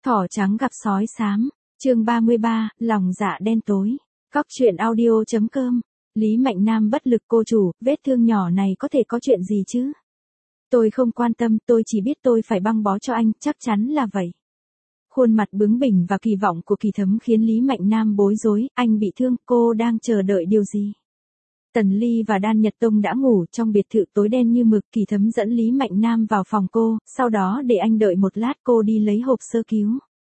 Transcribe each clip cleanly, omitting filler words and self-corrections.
Thỏ trắng gặp sói xám, chương 33, lòng dạ đen tối. Cóc truyện audio.com. Lý Mạnh Nam bất lực cô chủ, vết thương nhỏ này có thể có chuyện gì chứ? Tôi không quan tâm, tôi chỉ biết tôi phải băng bó cho anh, chắc chắn là vậy. Khuôn mặt bướng bỉnh và kỳ vọng của Kỳ Thấm khiến Lý Mạnh Nam bối rối, anh bị thương, cô đang chờ đợi điều gì? Tần Ly và Đan Nhật Tông đã ngủ trong biệt thự tối đen như mực, Kỳ Thấm dẫn Lý Mạnh Nam vào phòng cô, sau đó để anh đợi một lát cô đi lấy hộp sơ cứu.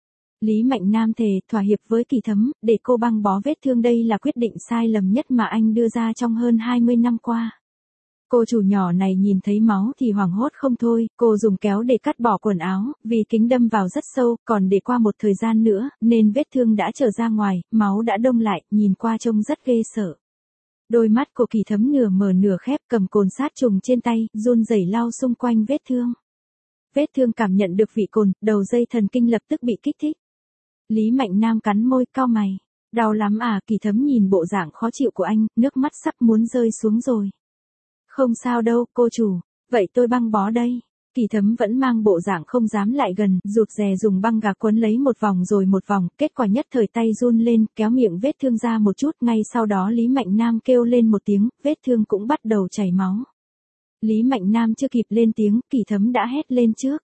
Lý Mạnh Nam thề thỏa hiệp với Kỳ Thấm, để cô băng bó vết thương đây là quyết định sai lầm nhất mà anh đưa ra trong hơn 20 năm qua. Cô chủ nhỏ này nhìn thấy máu thì hoảng hốt không thôi, cô dùng kéo để cắt bỏ quần áo, vì kính đâm vào rất sâu, còn để qua một thời gian nữa, nên vết thương đã trở ra ngoài, máu đã đông lại, nhìn qua trông rất ghê sợ. Đôi mắt của Kỳ Thấm nửa mở nửa khép, cầm cồn sát trùng trên tay, run rẩy lau xung quanh vết thương. Vết thương cảm nhận được vị cồn, đầu dây thần kinh lập tức bị kích thích. Lý Mạnh Nam cắn môi, cau mày. Đau lắm à? Kỳ Thấm nhìn bộ dạng khó chịu của anh, nước mắt sắp muốn rơi xuống rồi. Không sao đâu, cô chủ. Vậy tôi băng bó đây. Kỳ Thấm vẫn mang bộ dạng không dám lại gần, rụt rè dùng băng gạc quấn lấy một vòng rồi một vòng, kết quả nhất thời tay run lên, kéo miệng vết thương ra một chút, ngay sau đó Lý Mạnh Nam kêu lên một tiếng, vết thương cũng bắt đầu chảy máu. Lý Mạnh Nam chưa kịp lên tiếng, Kỳ Thấm đã hét lên trước.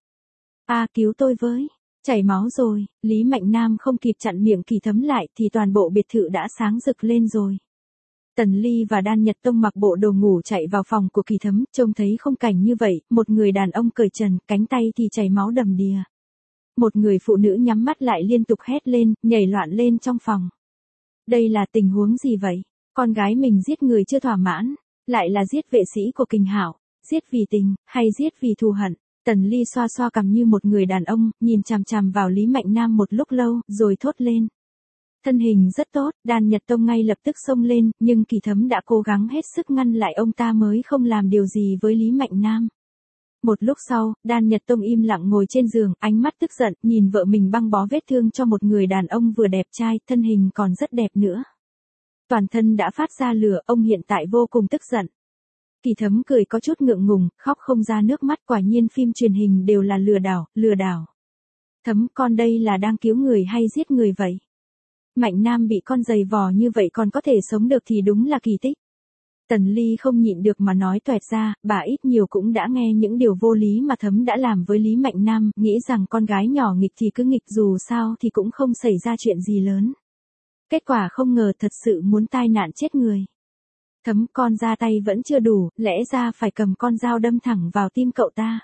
Cứu tôi với. Chảy máu rồi, Lý Mạnh Nam không kịp chặn miệng Kỳ Thấm lại thì toàn bộ biệt thự đã sáng rực lên rồi. Tần Ly và Đan Nhật Tông mặc bộ đồ ngủ chạy vào phòng của Kỳ Thấm, trông thấy không cảnh như vậy, một người đàn ông cởi trần, cánh tay thì chảy máu đầm đìa. Một người phụ nữ nhắm mắt lại liên tục hét lên, nhảy loạn lên trong phòng. Đây là tình huống gì vậy? Con gái mình giết người chưa thỏa mãn, lại là giết vệ sĩ của Kình Hạo, giết vì tình, hay giết vì thù hận? Tần Ly xoa xoa cằm như một người đàn ông, nhìn chằm chằm vào Lý Mạnh Nam một lúc lâu, rồi thốt lên. Thân hình rất tốt, Đan Nhật Tông ngay lập tức xông lên, nhưng Kỳ Thấm đã cố gắng hết sức ngăn lại ông ta mới không làm điều gì với Lý Mạnh Nam. Một lúc sau, Đan Nhật Tông im lặng ngồi trên giường, ánh mắt tức giận, nhìn vợ mình băng bó vết thương cho một người đàn ông vừa đẹp trai, thân hình còn rất đẹp nữa. Toàn thân đã phát ra lửa, ông hiện tại vô cùng tức giận. Kỳ Thấm cười có chút ngượng ngùng, khóc không ra nước mắt, quả nhiên phim truyền hình đều là lừa đảo. Thấm, con đây là đang cứu người hay giết người vậy? Mạnh Nam bị con giày vò như vậy còn có thể sống được thì đúng là kỳ tích. Tần Ly không nhịn được mà nói toẹt ra, bà ít nhiều cũng đã nghe những điều vô lý mà Thấm đã làm với Lý Mạnh Nam, nghĩ rằng con gái nhỏ nghịch thì cứ nghịch, dù sao thì cũng không xảy ra chuyện gì lớn. Kết quả không ngờ thật sự muốn tai nạn chết người. Thấm, con ra tay vẫn chưa đủ, lẽ ra phải cầm con dao đâm thẳng vào tim cậu ta.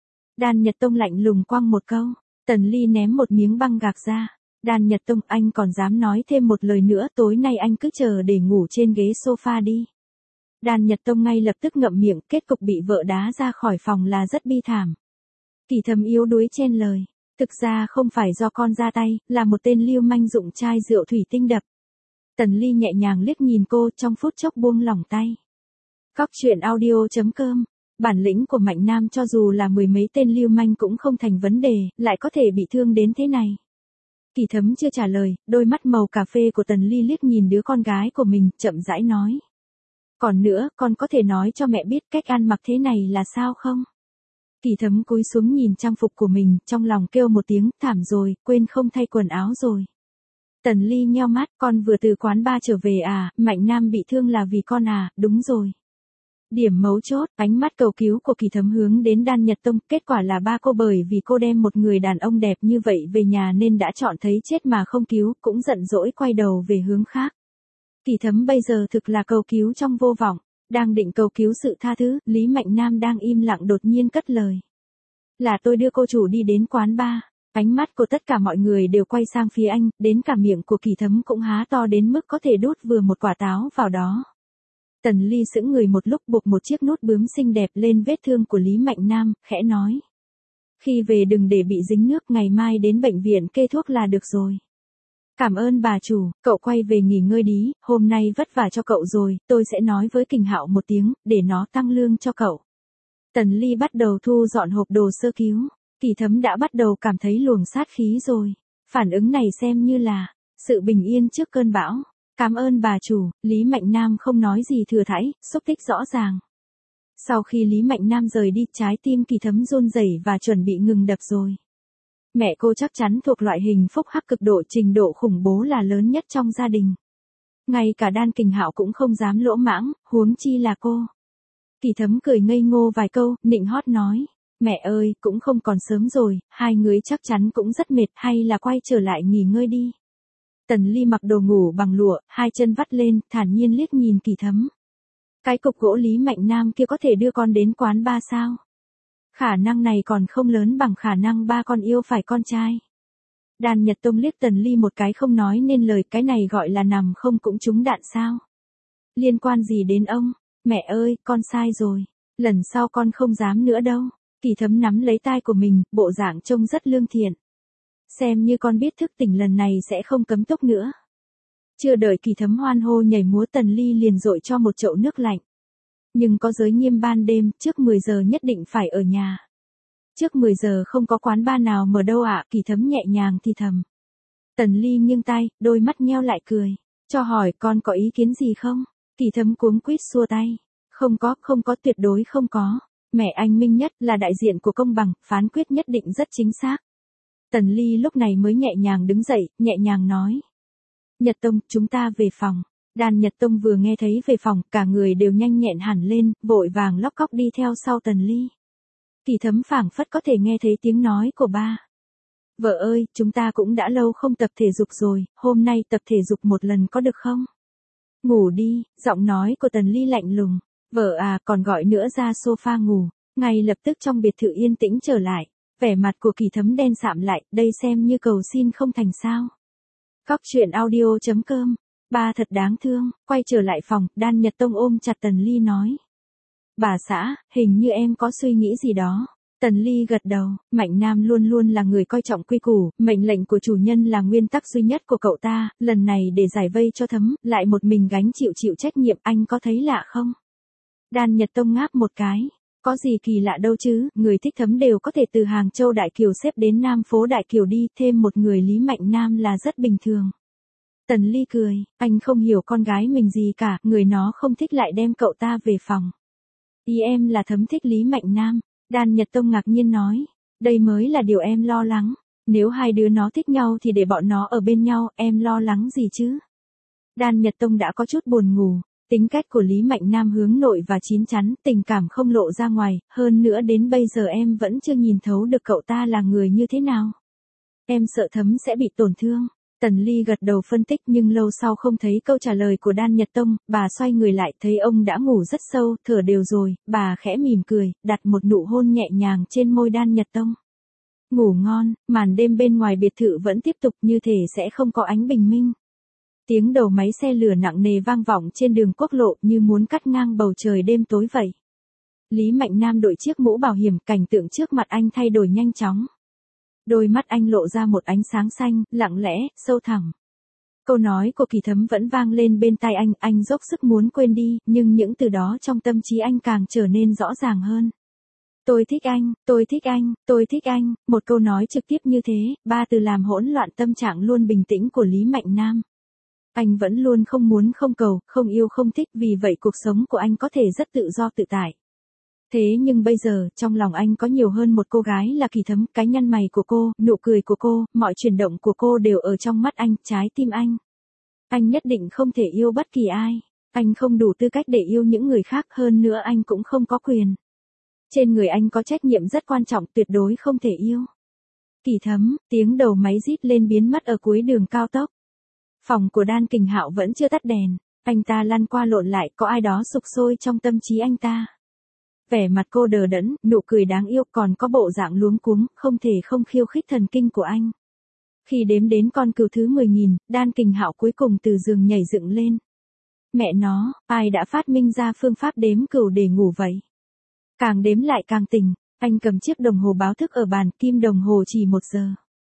Đan Nhật Tông lạnh lùng quăng một câu. Tần Ly ném một miếng băng gạc ra. Đan Nhật Tông, anh còn dám nói thêm một lời nữa, tối nay anh cứ chờ để ngủ trên ghế sofa đi. Đan Nhật Tông ngay lập tức ngậm miệng, kết cục bị vợ đá ra khỏi phòng là rất bi thảm. Kỳ Thấm yếu đuối chen lời. Thực ra không phải do con ra tay, là một tên lưu manh dụng chai rượu thủy tinh đập. Tần Ly nhẹ nhàng liếc nhìn cô, trong phút chốc buông lỏng tay. Cóc truyện audio.com. Bản lĩnh của Mạnh Nam cho dù là mười mấy tên lưu manh cũng không thành vấn đề, lại có thể bị thương đến thế này. Kỳ Thấm chưa trả lời, đôi mắt màu cà phê của Tần Ly liếc nhìn đứa con gái của mình, chậm rãi nói. Còn nữa, con có thể nói cho mẹ biết cách ăn mặc thế này là sao không? Kỳ Thấm cúi xuống nhìn trang phục của mình, trong lòng kêu một tiếng, thảm rồi, quên không thay quần áo rồi. Tần Ly nheo mắt, con vừa từ quán bar trở về à, Mạnh Nam bị thương là vì con à, đúng rồi. Điểm mấu chốt, ánh mắt cầu cứu của Kỳ Thấm hướng đến Đan Nhật Tông, kết quả là ba cô bởi vì cô đem một người đàn ông đẹp như vậy về nhà nên đã chọn thấy chết mà không cứu, cũng giận dỗi quay đầu về hướng khác. Kỳ Thấm bây giờ thực là cầu cứu trong vô vọng, đang định cầu cứu sự tha thứ, Lý Mạnh Nam đang im lặng đột nhiên cất lời. Là tôi đưa cô chủ đi đến quán bar. Ánh mắt của tất cả mọi người đều quay sang phía anh, đến cả miệng của Kỳ Thấm cũng há to đến mức có thể đút vừa một quả táo vào đó. Tần Ly sững người một lúc, buộc một chiếc nút bướm xinh đẹp lên vết thương của Lý Mạnh Nam, khẽ nói. Khi về đừng để bị dính nước, ngày mai đến bệnh viện kê thuốc là được rồi. Cảm ơn bà chủ, cậu quay về nghỉ ngơi đi, hôm nay vất vả cho cậu rồi, tôi sẽ nói với Kình Hạo một tiếng, để nó tăng lương cho cậu. Tần Ly bắt đầu thu dọn hộp đồ sơ cứu. Kỳ Thấm đã bắt đầu cảm thấy luồng sát khí rồi. Phản ứng này xem như là sự bình yên trước cơn bão. Cảm ơn bà chủ, Lý Mạnh Nam không nói gì thừa thãi, xúc tích rõ ràng. Sau khi Lý Mạnh Nam rời đi, trái tim Kỳ Thấm run rẩy và chuẩn bị ngừng đập rồi. Mẹ cô chắc chắn thuộc loại hình phúc hắc cực độ, trình độ khủng bố là lớn nhất trong gia đình. Ngay cả Đan Kình Hạo cũng không dám lỗ mãng, huống chi là cô. Kỳ Thấm cười ngây ngô vài câu, nịnh hót nói. Mẹ ơi, cũng không còn sớm rồi, hai người chắc chắn cũng rất mệt, hay là quay trở lại nghỉ ngơi đi. Tần Ly mặc đồ ngủ bằng lụa, hai chân vắt lên, thản nhiên liếc nhìn Kỳ Thấm. Cái cục gỗ Lý Mạnh Nam kia có thể đưa con đến quán ba sao? Khả năng này còn không lớn bằng khả năng ba con yêu phải con trai. Đan Nhật Tông liếc Tần Ly một cái không nói nên lời, cái này gọi là nằm không cũng trúng đạn sao? Liên quan gì đến ông? Mẹ ơi, con sai rồi. Lần sau con không dám nữa đâu. Kỳ Thấm nắm lấy tai của mình, bộ dạng trông rất lương thiện. Xem như con biết thức tỉnh lần này sẽ không cấm túc nữa. Chưa đợi Kỳ Thấm hoan hô nhảy múa, Tần Ly liền dội cho một chậu nước lạnh. Nhưng có giới nghiêm ban đêm, trước 10 giờ nhất định phải ở nhà. Trước 10 giờ không có quán bar nào mở đâu ạ, Kỳ Thấm nhẹ nhàng thì thầm. Tần Ly nghiêng tai, đôi mắt nheo lại cười. Cho hỏi con có ý kiến gì không? Kỳ Thấm cuống quýt xua tay. Không có, tuyệt đối không có. Mẹ anh minh nhất là đại diện của công bằng, phán quyết nhất định rất chính xác. Tần Ly lúc này mới nhẹ nhàng đứng dậy, nhẹ nhàng nói. Nhật Tông, chúng ta về phòng. Đan Nhật Tông vừa nghe thấy về phòng, cả người đều nhanh nhẹn hẳn lên, vội vàng lóc cóc đi theo sau Tần Ly. Kỳ Thấm phảng phất có thể nghe thấy tiếng nói của ba. Vợ ơi, chúng ta cũng đã lâu không tập thể dục rồi, hôm nay tập thể dục một lần có được không? Ngủ đi, giọng nói của Tần Ly lạnh lùng. Vợ à, còn gọi nữa ra sofa ngủ. Ngay lập tức trong biệt thự yên tĩnh trở lại. Vẻ mặt của Kỳ Thấm đen sạm lại, đây xem như cầu xin không thành sao. Cóc truyện audio.com. Ba thật đáng thương. Quay trở lại phòng, Đan Nhật Tông ôm chặt Tần Ly nói. Bà xã, hình như em có suy nghĩ gì đó. Tần Ly gật đầu, Mạnh Nam luôn luôn là người coi trọng quy củ, mệnh lệnh của chủ nhân là nguyên tắc duy nhất của cậu ta, lần này để giải vây cho Thấm, lại một mình gánh chịu trách nhiệm, anh có thấy lạ không? Đan Nhật Tông ngáp một cái. Có gì kỳ lạ đâu chứ, người thích Thấm đều có thể từ Hàng Châu Đại Kiều xếp đến Nam phố Đại Kiều đi, thêm một người Lý Mạnh Nam là rất bình thường. Tần Ly cười, anh không hiểu con gái mình gì cả, người nó không thích lại đem cậu ta về phòng. Ý em là Thấm thích Lý Mạnh Nam. Đan Nhật Tông ngạc nhiên nói, đây mới là điều em lo lắng. Nếu hai đứa nó thích nhau thì để bọn nó ở bên nhau, em lo lắng gì chứ? Đan Nhật Tông đã có chút buồn ngủ. Tính cách của Lý Mạnh Nam hướng nội và chín chắn, tình cảm không lộ ra ngoài, hơn nữa đến bây giờ em vẫn chưa nhìn thấu được cậu ta là người như thế nào. Em sợ Thấm sẽ bị tổn thương. Tần Ly gật đầu phân tích, nhưng lâu sau không thấy câu trả lời của Đan Nhật Tông, bà xoay người lại thấy ông đã ngủ rất sâu, thở đều rồi, bà khẽ mỉm cười, đặt một nụ hôn nhẹ nhàng trên môi Đan Nhật Tông. Ngủ ngon, màn đêm bên ngoài biệt thự vẫn tiếp tục như thể sẽ không có ánh bình minh. Tiếng đầu máy xe lửa nặng nề vang vọng trên đường quốc lộ như muốn cắt ngang bầu trời đêm tối vậy. Lý Mạnh Nam đội chiếc mũ bảo hiểm, cảnh tượng trước mặt anh thay đổi nhanh chóng. Đôi mắt anh lộ ra một ánh sáng xanh, lặng lẽ, sâu thẳm. Câu nói của Kỳ Thấm vẫn vang lên bên tai anh dốc sức muốn quên đi, nhưng những từ đó trong tâm trí anh càng trở nên rõ ràng hơn. Tôi thích anh, tôi thích anh, tôi thích anh, một câu nói trực tiếp như thế, ba từ làm hỗn loạn tâm trạng luôn bình tĩnh của Lý Mạnh Nam. Anh vẫn luôn không muốn không cầu, không yêu không thích, vì vậy cuộc sống của anh có thể rất tự do tự tại. Thế nhưng bây giờ, trong lòng anh có nhiều hơn một cô gái là Kỳ Thấm, cái nhăn mày của cô, nụ cười của cô, mọi chuyển động của cô đều ở trong mắt anh, trái tim anh. Anh nhất định không thể yêu bất kỳ ai. Anh không đủ tư cách để yêu những người khác, hơn nữa anh cũng không có quyền. Trên người anh có trách nhiệm rất quan trọng, tuyệt đối không thể yêu. Kỳ Thấm, tiếng đầu máy rít lên biến mất ở cuối đường cao tốc. Phòng của Đan Kình Hạo vẫn chưa tắt đèn, anh ta lăn qua lộn lại, có ai đó sục sôi trong tâm trí anh ta. Vẻ mặt cô đờ đẫn, nụ cười đáng yêu, còn có bộ dạng luống cuống, không thể không khiêu khích thần kinh của anh. Khi đếm đến con cừu thứ 10.000, Đan Kình Hạo cuối cùng từ giường nhảy dựng lên. Mẹ nó, ai đã phát minh ra phương pháp đếm cừu để ngủ vậy? Càng đếm lại càng tỉnh, anh cầm chiếc đồng hồ báo thức ở bàn, kim đồng hồ chỉ 1 giờ.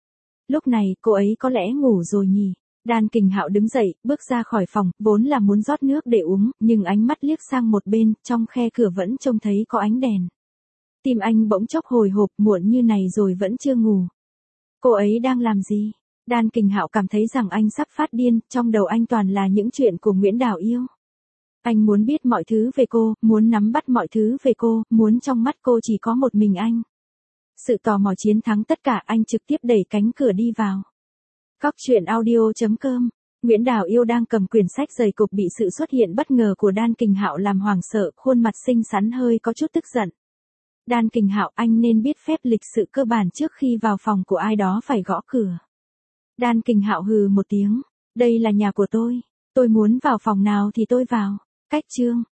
Lúc này, cô ấy có lẽ ngủ rồi nhỉ? Đan Kình Hạo đứng dậy, bước ra khỏi phòng, vốn là muốn rót nước để uống, nhưng ánh mắt liếc sang một bên, trong khe cửa vẫn trông thấy có ánh đèn. Tim anh bỗng chốc hồi hộp, muộn như này rồi vẫn chưa ngủ. Cô ấy đang làm gì? Đan Kình Hạo cảm thấy rằng anh sắp phát điên, trong đầu anh toàn là những chuyện của Nguyễn Đào Yêu. Anh muốn biết mọi thứ về cô, muốn nắm bắt mọi thứ về cô, muốn trong mắt cô chỉ có một mình anh. Sự tò mò chiến thắng tất cả, anh trực tiếp đẩy cánh cửa đi vào. Cóc truyện audio.com. Nguyễn Đào Yêu đang cầm quyển sách dày cộp bị sự xuất hiện bất ngờ của Đan Kình Hạo làm hoảng sợ, khuôn mặt xinh xắn hơi có chút tức giận. Đan Kình Hạo, anh nên biết phép lịch sự cơ bản trước khi vào phòng của ai đó phải gõ cửa. Đan Kình Hạo hừ một tiếng. Đây là nhà của tôi muốn vào phòng nào thì tôi vào. Cách chương.